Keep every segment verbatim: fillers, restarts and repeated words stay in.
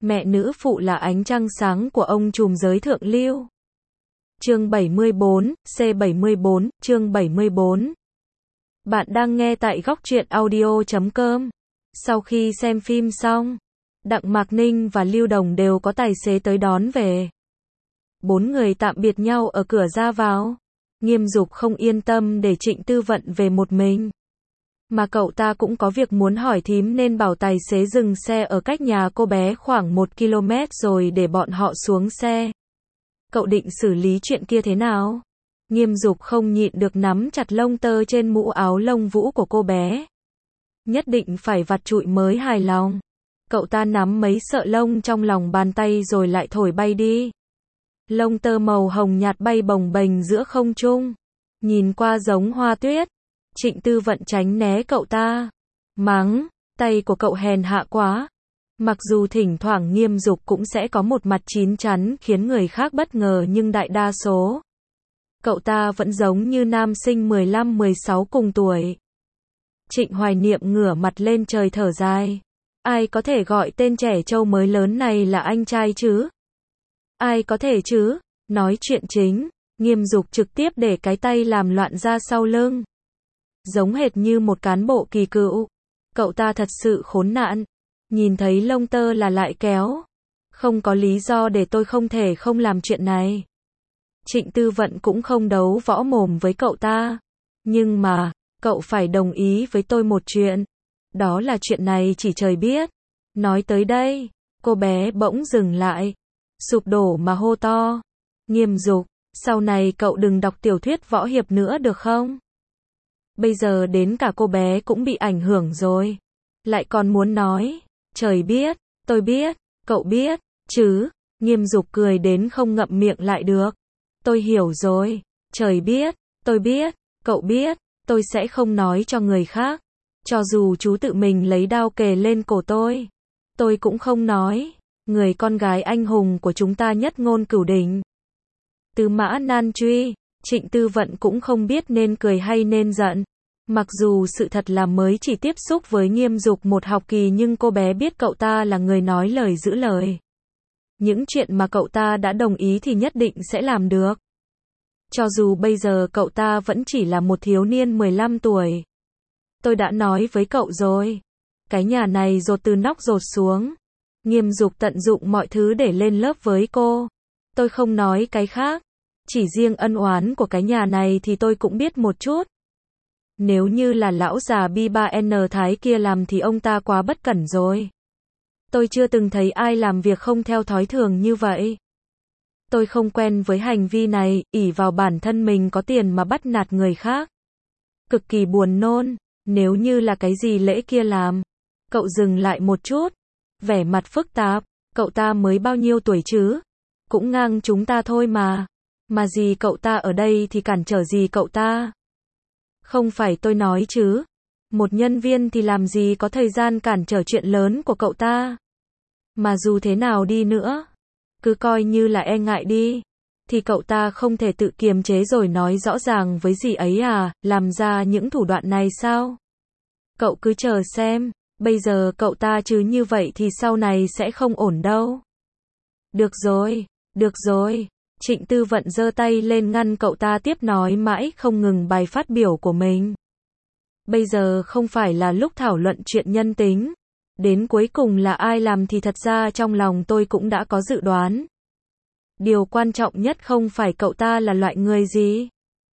Mẹ nữ phụ là ánh trăng sáng của ông trùm giới thượng lưu. Chương bảy mươi bốn, C bảy mươi bốn, chương bảy mươi bốn. Bạn đang nghe tại góc truyện audio chấm com. Sau khi xem phim xong, Đặng Mạc Ninh và Lưu Đồng đều có tài xế tới đón về. Bốn người tạm biệt nhau ở cửa ra vào. Nghiêm Dục không yên tâm để Trịnh Tư Vận về một mình. Mà cậu ta cũng có việc muốn hỏi thím nên bảo tài xế dừng xe ở cách nhà cô bé khoảng một ki lô mét rồi để bọn họ xuống xe. Cậu định xử lý chuyện kia thế nào? Nghiêm Dục không nhịn được nắm chặt lông tơ trên mũ áo lông vũ của cô bé. Nhất định phải vặt trụi mới hài lòng. Cậu ta nắm mấy sợi lông trong lòng bàn tay rồi lại thổi bay đi. Lông tơ màu hồng nhạt bay bồng bềnh giữa không trung. Nhìn qua giống hoa tuyết. Trịnh Tư Vận tránh né cậu ta. Mắng, tay của cậu hèn hạ quá. Mặc dù thỉnh thoảng Nghiêm Dục cũng sẽ có một mặt chín chắn khiến người khác bất ngờ nhưng đại đa số. Cậu ta vẫn giống như nam sinh mười lăm mười sáu cùng tuổi. Trịnh Hoài Niệm ngửa mặt lên trời thở dài. Ai có thể gọi tên trẻ trâu mới lớn này là anh trai chứ? Ai có thể chứ? Nói chuyện chính, Nghiêm Dục trực tiếp để cái tay làm loạn ra sau lưng. Giống hệt như một cán bộ kỳ cựu. Cậu ta thật sự khốn nạn. Nhìn thấy lông tơ là lại kéo. Không có lý do để tôi không thể không làm chuyện này. Trịnh Tư Vận cũng không đấu võ mồm với cậu ta. Nhưng mà, cậu phải đồng ý với tôi một chuyện. Đó là chuyện này chỉ trời biết. Nói tới đây, cô bé bỗng dừng lại. Sụp đổ mà hô to. Nghiêm Dục, sau này cậu đừng đọc tiểu thuyết võ hiệp nữa được không? Bây giờ đến cả cô bé cũng bị ảnh hưởng rồi. Lại còn muốn nói, trời biết, tôi biết, cậu biết, chứ. Nghiêm Dục cười đến không ngậm miệng lại được. Tôi hiểu rồi, trời biết, tôi biết, cậu biết, tôi sẽ không nói cho người khác. Cho dù chú tự mình lấy đao kề lên cổ tôi, tôi cũng không nói. Người con gái anh hùng của chúng ta nhất ngôn cửu đỉnh. Tư Mã Nan Truy. Trịnh Tư Vận cũng không biết nên cười hay nên giận. Mặc dù sự thật là mới chỉ tiếp xúc với Nghiêm Dục một học kỳ nhưng cô bé biết cậu ta là người nói lời giữ lời. Những chuyện mà cậu ta đã đồng ý thì nhất định sẽ làm được. Cho dù bây giờ cậu ta vẫn chỉ là một thiếu niên mười lăm tuổi. Tôi đã nói với cậu rồi. Cái nhà này dột từ nóc dột xuống. Nghiêm Dục tận dụng mọi thứ để lên lớp với cô. Tôi không nói cái khác. Chỉ riêng ân oán của cái nhà này thì tôi cũng biết một chút. Nếu như là lão già Bi ba N Thái kia làm thì ông ta quá bất cẩn rồi. Tôi chưa từng thấy ai làm việc không theo thói thường như vậy. Tôi không quen với hành vi này, ỷ vào bản thân mình có tiền mà bắt nạt người khác. Cực kỳ buồn nôn, nếu như là cái gì lễ kia làm. Cậu dừng lại một chút, vẻ mặt phức tạp, cậu ta mới bao nhiêu tuổi chứ? Cũng ngang chúng ta thôi mà. Mà gì cậu ta ở đây thì cản trở gì cậu ta? Không phải tôi nói chứ. Một nhân viên thì làm gì có thời gian cản trở chuyện lớn của cậu ta. Mà dù thế nào đi nữa, cứ coi như là e ngại đi. Thì cậu ta không thể tự kiềm chế rồi nói rõ ràng với dì ấy à, làm ra những thủ đoạn này sao? Cậu cứ chờ xem, bây giờ cậu ta chứ như vậy thì sau này sẽ không ổn đâu. Được rồi, được rồi. Trịnh Tư Vận giơ tay lên ngăn cậu ta tiếp nói mãi không ngừng bài phát biểu của mình. Bây giờ không phải là lúc thảo luận chuyện nhân tính. Đến cuối cùng là ai làm thì thật ra trong lòng tôi cũng đã có dự đoán. Điều quan trọng nhất không phải cậu ta là loại người gì,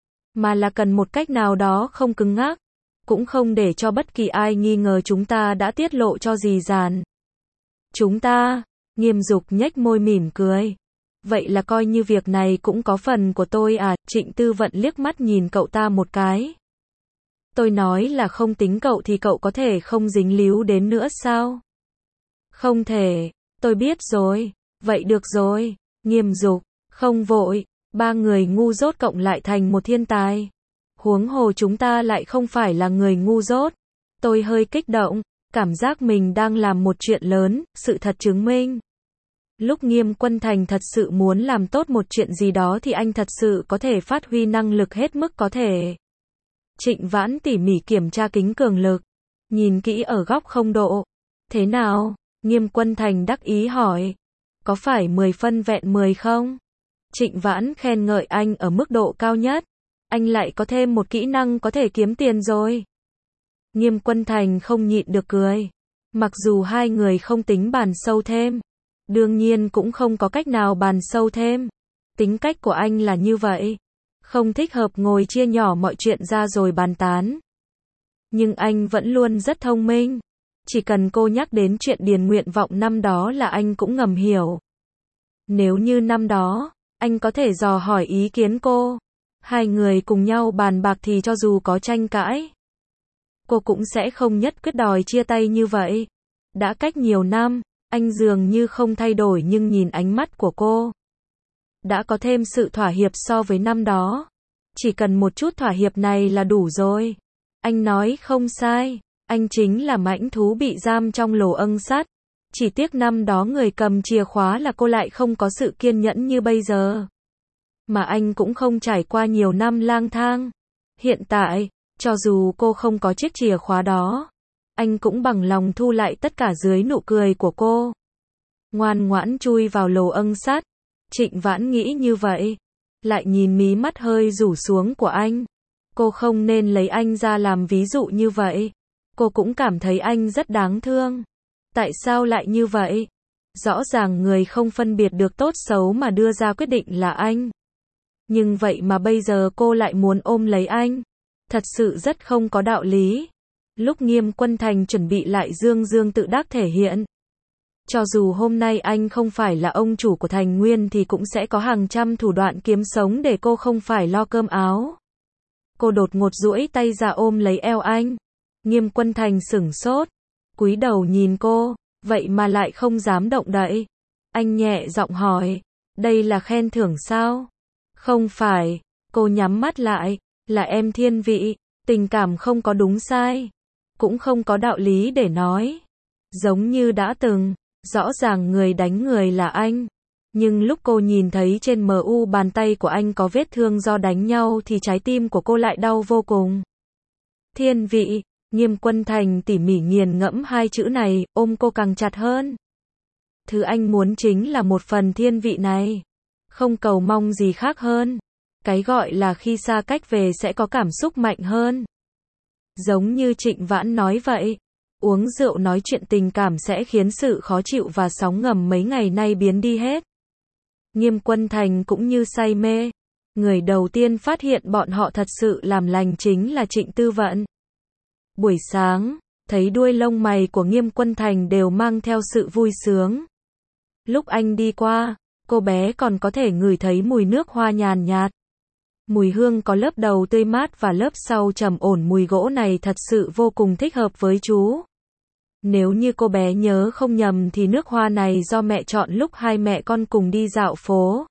mà là cần một cách nào đó không cứng ngắc, cũng không để cho bất kỳ ai nghi ngờ chúng ta đã tiết lộ cho dì Dàn. Chúng ta, Nghiêm Dục nhếch môi mỉm cười. Vậy là coi như việc này cũng có phần của tôi à? Trịnh Tư Vận liếc mắt nhìn cậu ta một cái. Tôi nói là không tính cậu thì cậu có thể không dính líu đến nữa sao? Không thể, tôi biết rồi. Vậy được rồi. Nghiêm Dục, không vội. Ba người ngu dốt cộng lại thành một thiên tài. Huống hồ chúng ta lại không phải là người ngu dốt. Tôi hơi kích động, cảm giác mình đang làm một chuyện lớn, sự thật chứng minh. Lúc Nghiêm Quân Thành thật sự muốn làm tốt một chuyện gì đó thì anh thật sự có thể phát huy năng lực hết mức có thể. Trịnh Vãn tỉ mỉ kiểm tra kính cường lực. Nhìn kỹ ở góc không độ. Thế nào? Nghiêm Quân Thành đắc ý hỏi. Có phải mười phân vẹn mười không? Trịnh Vãn khen ngợi anh ở mức độ cao nhất. Anh lại có thêm một kỹ năng có thể kiếm tiền rồi. Nghiêm Quân Thành không nhịn được cười. Mặc dù hai người không tính bàn sâu thêm. Đương nhiên cũng không có cách nào bàn sâu thêm. Tính cách của anh là như vậy. Không thích hợp ngồi chia nhỏ mọi chuyện ra rồi bàn tán. Nhưng anh vẫn luôn rất thông minh. Chỉ cần cô nhắc đến chuyện điền nguyện vọng năm đó là anh cũng ngầm hiểu. Nếu như năm đó, anh có thể dò hỏi ý kiến cô. Hai người cùng nhau bàn bạc thì cho dù có tranh cãi, cô cũng sẽ không nhất quyết đòi chia tay như vậy. Đã cách nhiều năm, anh dường như không thay đổi nhưng nhìn ánh mắt của cô. Đã có thêm sự thỏa hiệp so với năm đó. Chỉ cần một chút thỏa hiệp này là đủ rồi. Anh nói không sai. Anh chính là mãnh thú bị giam trong lỗ âng sắt. Chỉ tiếc năm đó người cầm chìa khóa là cô lại không có sự kiên nhẫn như bây giờ. Mà anh cũng không trải qua nhiều năm lang thang. Hiện tại, cho dù cô không có chiếc chìa khóa đó, anh cũng bằng lòng thu lại tất cả dưới nụ cười của cô. Ngoan ngoãn chui vào lỗ âng sắt. Trịnh Vãn nghĩ như vậy. Lại nhìn mí mắt hơi rủ xuống của anh. Cô không nên lấy anh ra làm ví dụ như vậy. Cô cũng cảm thấy anh rất đáng thương. Tại sao lại như vậy? Rõ ràng người không phân biệt được tốt xấu mà đưa ra quyết định là anh. Nhưng vậy mà bây giờ cô lại muốn ôm lấy anh. Thật sự rất không có đạo lý. Lúc Nghiêm Quân Thành chuẩn bị lại dương dương tự đắc thể hiện. Cho dù hôm nay anh không phải là ông chủ của Thành Nguyên thì cũng sẽ có hàng trăm thủ đoạn kiếm sống để cô không phải lo cơm áo. Cô đột ngột duỗi tay ra ôm lấy eo anh. Nghiêm Quân Thành sửng sốt. Cúi đầu nhìn cô. Vậy mà lại không dám động đậy. Anh nhẹ giọng hỏi. Đây là khen thưởng sao? Không phải. Cô nhắm mắt lại. Là em thiên vị. Tình cảm không có đúng sai. Cũng không có đạo lý để nói. Giống như đã từng. Rõ ràng người đánh người là anh. Nhưng lúc cô nhìn thấy trên em u bàn tay của anh có vết thương do đánh nhau thì trái tim của cô lại đau vô cùng. Thiên vị. Nghiêm Quân Thành tỉ mỉ nghiền ngẫm hai chữ này, ôm cô càng chặt hơn. Thứ anh muốn chính là một phần thiên vị này. Không cầu mong gì khác hơn. Cái gọi là khi xa cách về sẽ có cảm xúc mạnh hơn. Giống như Trịnh Vãn nói vậy. Uống rượu nói chuyện tình cảm sẽ khiến sự khó chịu và sóng ngầm mấy ngày nay biến đi hết. Nghiêm Quân Thành cũng như say mê. Người đầu tiên phát hiện bọn họ thật sự làm lành chính là Trịnh Tư Vận. Buổi sáng, thấy đuôi lông mày của Nghiêm Quân Thành đều mang theo sự vui sướng. Lúc anh đi qua, cô bé còn có thể ngửi thấy mùi nước hoa nhàn nhạt. Mùi hương có lớp đầu tươi mát và lớp sau trầm ổn, mùi gỗ này thật sự vô cùng thích hợp với chú. Nếu như cô bé nhớ không nhầm thì nước hoa này do mẹ chọn lúc hai mẹ con cùng đi dạo phố.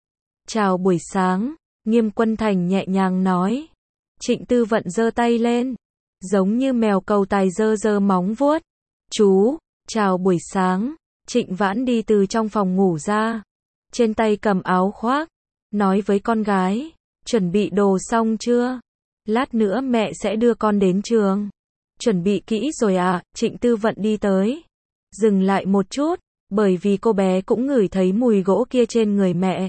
Chào buổi sáng, Nghiêm Quân Thành nhẹ nhàng nói. Trịnh Tư Vận giơ tay lên. Giống như mèo cầu tài giơ giơ móng vuốt. Chú, chào buổi sáng. Trịnh Vãn đi từ trong phòng ngủ ra. Trên tay cầm áo khoác. Nói với con gái. Chuẩn bị đồ xong chưa? Lát nữa mẹ sẽ đưa con đến trường. Chuẩn bị kỹ rồi à? Trịnh Tư Vận đi tới. Dừng lại một chút. Bởi vì cô bé cũng ngửi thấy mùi gỗ kia trên người mẹ.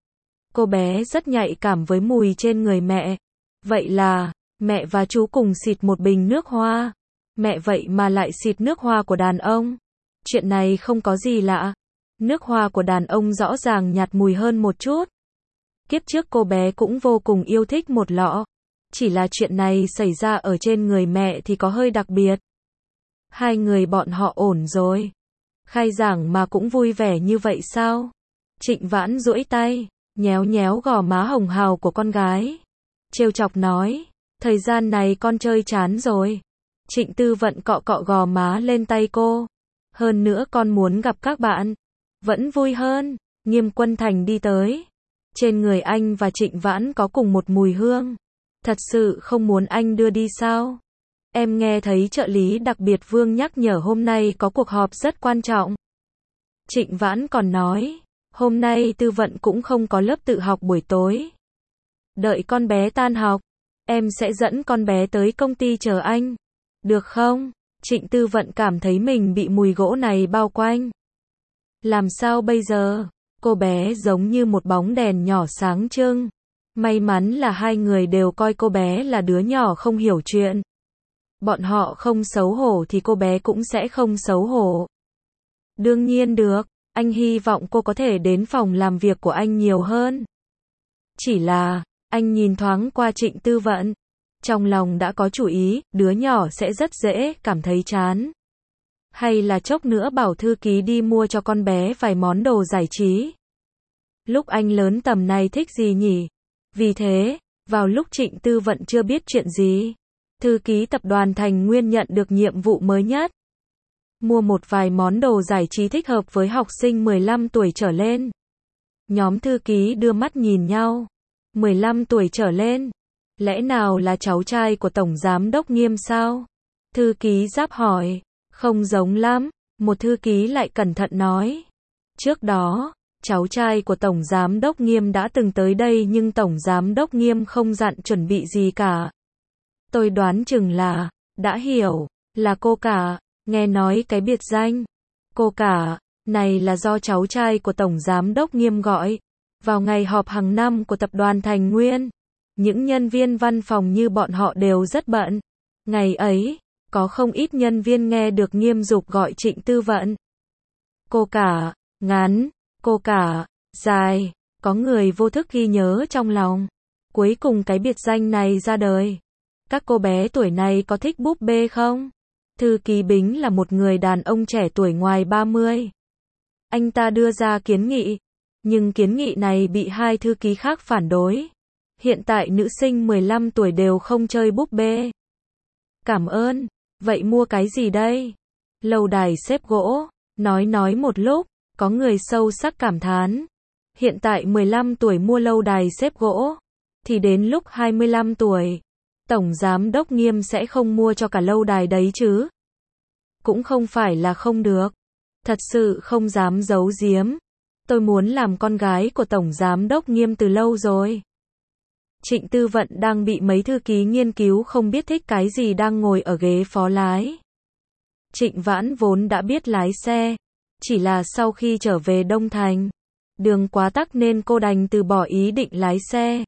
Cô bé rất nhạy cảm với mùi trên người mẹ. Vậy là... Mẹ và chú cùng xịt một bình nước hoa. Mẹ vậy mà lại xịt nước hoa của đàn ông. Chuyện này không có gì lạ. Nước hoa của đàn ông rõ ràng nhạt mùi hơn một chút. Kiếp trước cô bé cũng vô cùng yêu thích một lọ. Chỉ là chuyện này xảy ra ở trên người mẹ thì có hơi đặc biệt. Hai người bọn họ ổn rồi. Khai giảng mà cũng vui vẻ như vậy sao? Trịnh Vãn duỗi tay, nhéo nhéo gò má hồng hào của con gái. Trêu chọc nói. Thời gian này con chơi chán rồi. Trịnh Tư Vận cọ cọ gò má lên tay cô. Hơn nữa con muốn gặp các bạn. Vẫn vui hơn. Nghiêm Quân Thành đi tới. Trên người anh và Trịnh Vãn có cùng một mùi hương. Thật sự không muốn anh đưa đi sao? Em nghe thấy trợ lý đặc biệt Vương nhắc nhở hôm nay có cuộc họp rất quan trọng. Trịnh Vãn còn nói. Hôm nay Tư Vận cũng không có lớp tự học buổi tối. Đợi con bé tan học. Em sẽ dẫn con bé tới công ty chờ anh. Được không? Trịnh Tư Vận cảm thấy mình bị mùi gỗ này bao quanh. Làm sao bây giờ? Cô bé giống như một bóng đèn nhỏ sáng trưng. May mắn là hai người đều coi cô bé là đứa nhỏ không hiểu chuyện. Bọn họ không xấu hổ thì cô bé cũng sẽ không xấu hổ. Đương nhiên được, anh hy vọng cô có thể đến phòng làm việc của anh nhiều hơn. Chỉ là, anh nhìn thoáng qua Trịnh Tư Vận. Trong lòng đã có chủ ý, đứa nhỏ sẽ rất dễ cảm thấy chán. Hay là chốc nữa bảo thư ký đi mua cho con bé vài món đồ giải trí. Lúc anh lớn tầm này thích gì nhỉ? Vì thế, vào lúc Trịnh Tư Vận chưa biết chuyện gì, thư ký tập đoàn Thành Nguyên nhận được nhiệm vụ mới nhất. Mua một vài món đồ giải trí thích hợp với học sinh mười lăm tuổi trở lên. Nhóm thư ký đưa mắt nhìn nhau. mười lăm tuổi trở lên? Lẽ nào là cháu trai của Tổng Giám đốc Nghiêm sao? Thư ký Giáp hỏi. Không giống lắm, một thư ký lại cẩn thận nói. Trước đó, cháu trai của Tổng Giám đốc Nghiêm đã từng tới đây nhưng Tổng Giám đốc Nghiêm không dặn chuẩn bị gì cả. Tôi đoán chừng là, đã hiểu, là cô cả, nghe nói cái biệt danh. Cô cả, này là do cháu trai của Tổng Giám đốc Nghiêm gọi. Vào ngày họp hàng năm của tập đoàn Thành Nguyên, những nhân viên văn phòng như bọn họ đều rất bận. Ngày ấy, có không ít nhân viên nghe được Nghiêm Dục gọi Trịnh Tư Vận. Cô cả, ngắn, cô cả, dài, có người vô thức ghi nhớ trong lòng. Cuối cùng cái biệt danh này ra đời. Các cô bé tuổi này có thích búp bê không? Thư ký Bính là một người đàn ông trẻ tuổi ngoài ba mươi. Anh ta đưa ra kiến nghị, nhưng kiến nghị này bị hai thư ký khác phản đối. Hiện tại nữ sinh mười lăm tuổi đều không chơi búp bê. Cảm ơn, vậy mua cái gì đây? Lâu đài xếp gỗ, nói nói một lúc, có người sâu sắc cảm thán. Hiện tại mười lăm tuổi mua lâu đài xếp gỗ, thì đến lúc hai mươi lăm tuổi, Tổng Giám đốc Nghiêm sẽ không mua cho cả lâu đài đấy chứ. Cũng không phải là không được. Thật sự không dám giấu giếm. Tôi muốn làm con gái của Tổng Giám đốc Nghiêm từ lâu rồi. Trịnh Tư Vận đang bị mấy thư ký nghiên cứu không biết thích cái gì đang ngồi ở ghế phó lái. Trịnh Vãn vốn đã biết lái xe, chỉ là sau khi trở về Đông Thành, đường quá tắc nên cô đành từ bỏ ý định lái xe.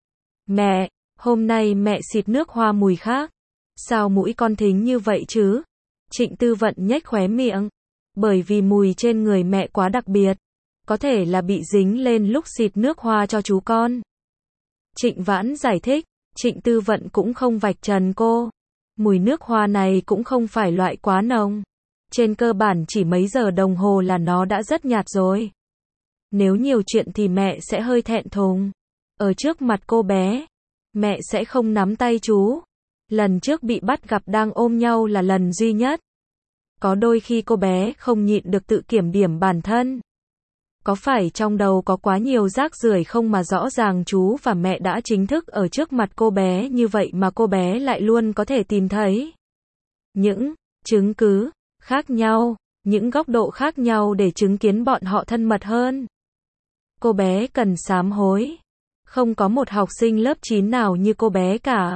Mẹ, hôm nay mẹ xịt nước hoa mùi khác. Sao mũi con thính như vậy chứ? Trịnh Tư Vận nhếch khóe miệng. Bởi vì mùi trên người mẹ quá đặc biệt. Có thể là bị dính lên lúc xịt nước hoa cho chú con. Trịnh Vãn giải thích, Trịnh Tư Vận cũng không vạch trần cô. Mùi nước hoa này cũng không phải loại quá nồng. Trên cơ bản chỉ mấy giờ đồng hồ là nó đã rất nhạt rồi. Nếu nhiều chuyện thì mẹ sẽ hơi thẹn thùng. Ở trước mặt cô bé, mẹ sẽ không nắm tay chú. Lần trước bị bắt gặp đang ôm nhau là lần duy nhất. Có đôi khi cô bé không nhịn được tự kiểm điểm bản thân. Có phải trong đầu có quá nhiều rác rưởi không mà rõ ràng chú và mẹ đã chính thức ở trước mặt cô bé như vậy mà cô bé lại luôn có thể tìm thấy những chứng cứ khác nhau, những góc độ khác nhau để chứng kiến bọn họ thân mật hơn. Cô bé cần sám hối. Không có một học sinh lớp chín nào như cô bé cả.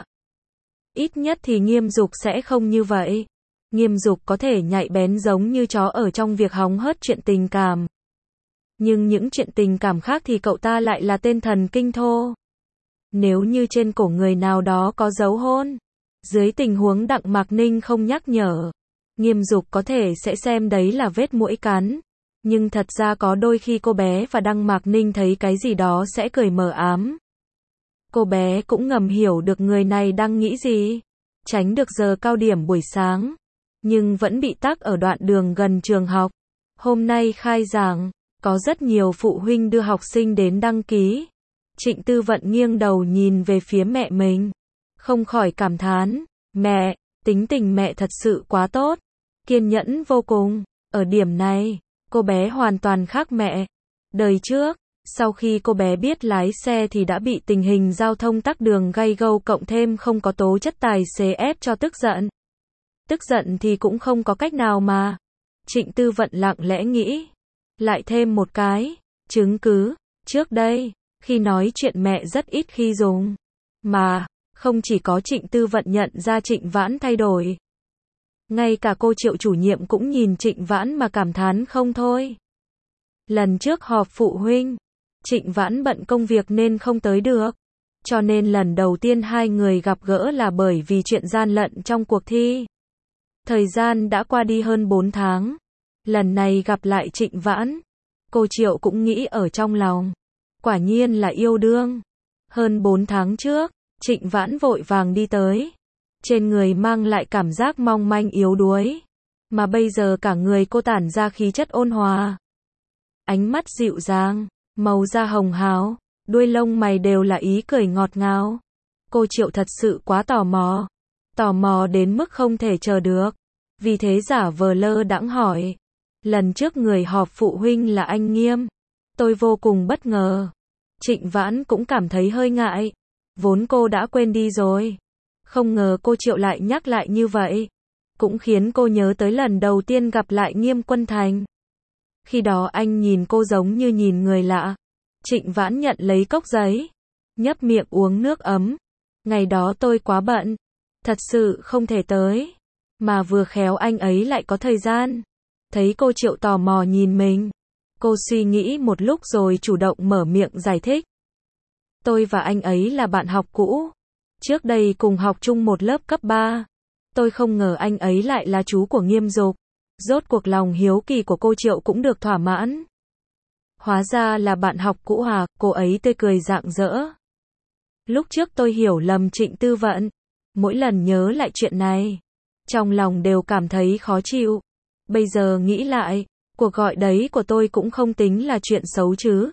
Ít nhất thì Nghiêm Dục sẽ không như vậy. Nghiêm Dục có thể nhạy bén giống như chó ở trong việc hóng hớt chuyện tình cảm. Nhưng những chuyện tình cảm khác thì cậu ta lại là tên thần kinh thô. Nếu như trên cổ người nào đó có dấu hôn, dưới tình huống Đặng Mạc Ninh không nhắc nhở, Nghiêm Dục có thể sẽ xem đấy là vết muỗi cắn. Nhưng thật ra có đôi khi cô bé và Đặng Mạc Ninh thấy cái gì đó sẽ cười mờ ám. Cô bé cũng ngầm hiểu được người này đang nghĩ gì. Tránh được giờ cao điểm buổi sáng, nhưng vẫn bị tắc ở đoạn đường gần trường học. Hôm nay khai giảng, có rất nhiều phụ huynh đưa học sinh đến đăng ký. Trịnh Tư Vận nghiêng đầu nhìn về phía mẹ mình, không khỏi cảm thán, mẹ, tính tình mẹ thật sự quá tốt, kiên nhẫn vô cùng. Ở điểm này, cô bé hoàn toàn khác mẹ. Đời trước, sau khi cô bé biết lái xe thì đã bị tình hình giao thông tắc đường gay gâu cộng thêm không có tố chất tài xế ép cho tức giận. Tức giận thì cũng không có cách nào mà. Trịnh Tư Vận lặng lẽ nghĩ. Lại thêm một cái chứng cứ. Trước đây, khi nói chuyện mẹ rất ít khi dùng. Mà, không chỉ có Trịnh Tư Vận nhận ra Trịnh Vãn thay đổi. Ngay cả cô Triệu chủ nhiệm cũng nhìn Trịnh Vãn mà cảm thán không thôi. Lần trước họp phụ huynh, Trịnh Vãn bận công việc nên không tới được. Cho nên lần đầu tiên hai người gặp gỡ là bởi vì chuyện gian lận trong cuộc thi. Thời gian đã qua đi hơn bốn tháng. Lần này gặp lại Trịnh Vãn, cô Triệu cũng nghĩ ở trong lòng. Quả nhiên là yêu đương. Hơn bốn tháng trước, Trịnh Vãn vội vàng đi tới. Trên người mang lại cảm giác mong manh yếu đuối. Mà bây giờ cả người cô tản ra khí chất ôn hòa. Ánh mắt dịu dàng, màu da hồng hào, đuôi lông mày đều là ý cười ngọt ngào. Cô Triệu thật sự quá tò mò. Tò mò đến mức không thể chờ được. Vì thế giả vờ lơ đãng hỏi. Lần trước người họp phụ huynh là anh Nghiêm. Tôi vô cùng bất ngờ. Trịnh Vãn cũng cảm thấy hơi ngại. Vốn cô đã quên đi rồi. Không ngờ cô Triệu lại nhắc lại như vậy. Cũng khiến cô nhớ tới lần đầu tiên gặp lại Nghiêm Quân Thành. Khi đó anh nhìn cô giống như nhìn người lạ. Trịnh Vãn nhận lấy cốc giấy. Nhấp miệng uống nước ấm. Ngày đó tôi quá bận. Thật sự không thể tới. Mà vừa khéo anh ấy lại có thời gian. Thấy cô Triệu tò mò nhìn mình. Cô suy nghĩ một lúc rồi chủ động mở miệng giải thích. Tôi và anh ấy là bạn học cũ. Trước đây cùng học chung một lớp cấp ba. Tôi không ngờ anh ấy lại là chú của Nghiêm Dục. Rốt cuộc lòng hiếu kỳ của cô Triệu cũng được thỏa mãn. Hóa ra là bạn học cũ à, cô ấy tươi cười rạng rỡ. Lúc trước tôi hiểu lầm Trịnh Tư Vận. Mỗi lần nhớ lại chuyện này, trong lòng đều cảm thấy khó chịu. Bây giờ nghĩ lại, cuộc gọi đấy của tôi cũng không tính là chuyện xấu chứ.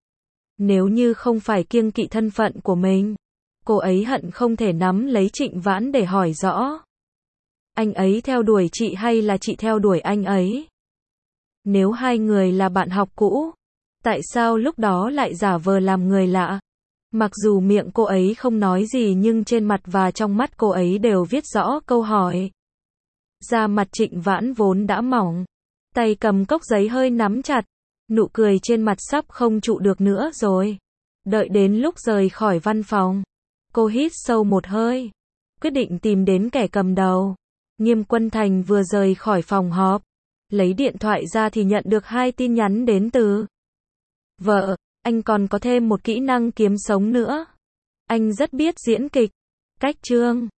Nếu như không phải kiêng kỵ thân phận của mình, cô ấy hận không thể nắm lấy Trịnh Vãn để hỏi rõ. Anh ấy theo đuổi chị hay là chị theo đuổi anh ấy? Nếu hai người là bạn học cũ, tại sao lúc đó lại giả vờ làm người lạ? Mặc dù miệng cô ấy không nói gì nhưng trên mặt và trong mắt cô ấy đều viết rõ câu hỏi. Da mặt Trịnh Vãn vốn đã mỏng, tay cầm cốc giấy hơi nắm chặt, nụ cười trên mặt sắp không trụ được nữa rồi. Đợi đến lúc rời khỏi văn phòng, cô hít sâu một hơi, quyết định tìm đến kẻ cầm đầu. Nghiêm Quân Thành vừa rời khỏi phòng họp, lấy điện thoại ra thì nhận được hai tin nhắn đến từ vợ. Anh còn có thêm một kỹ năng kiếm sống nữa. Anh rất biết diễn kịch. Cách chương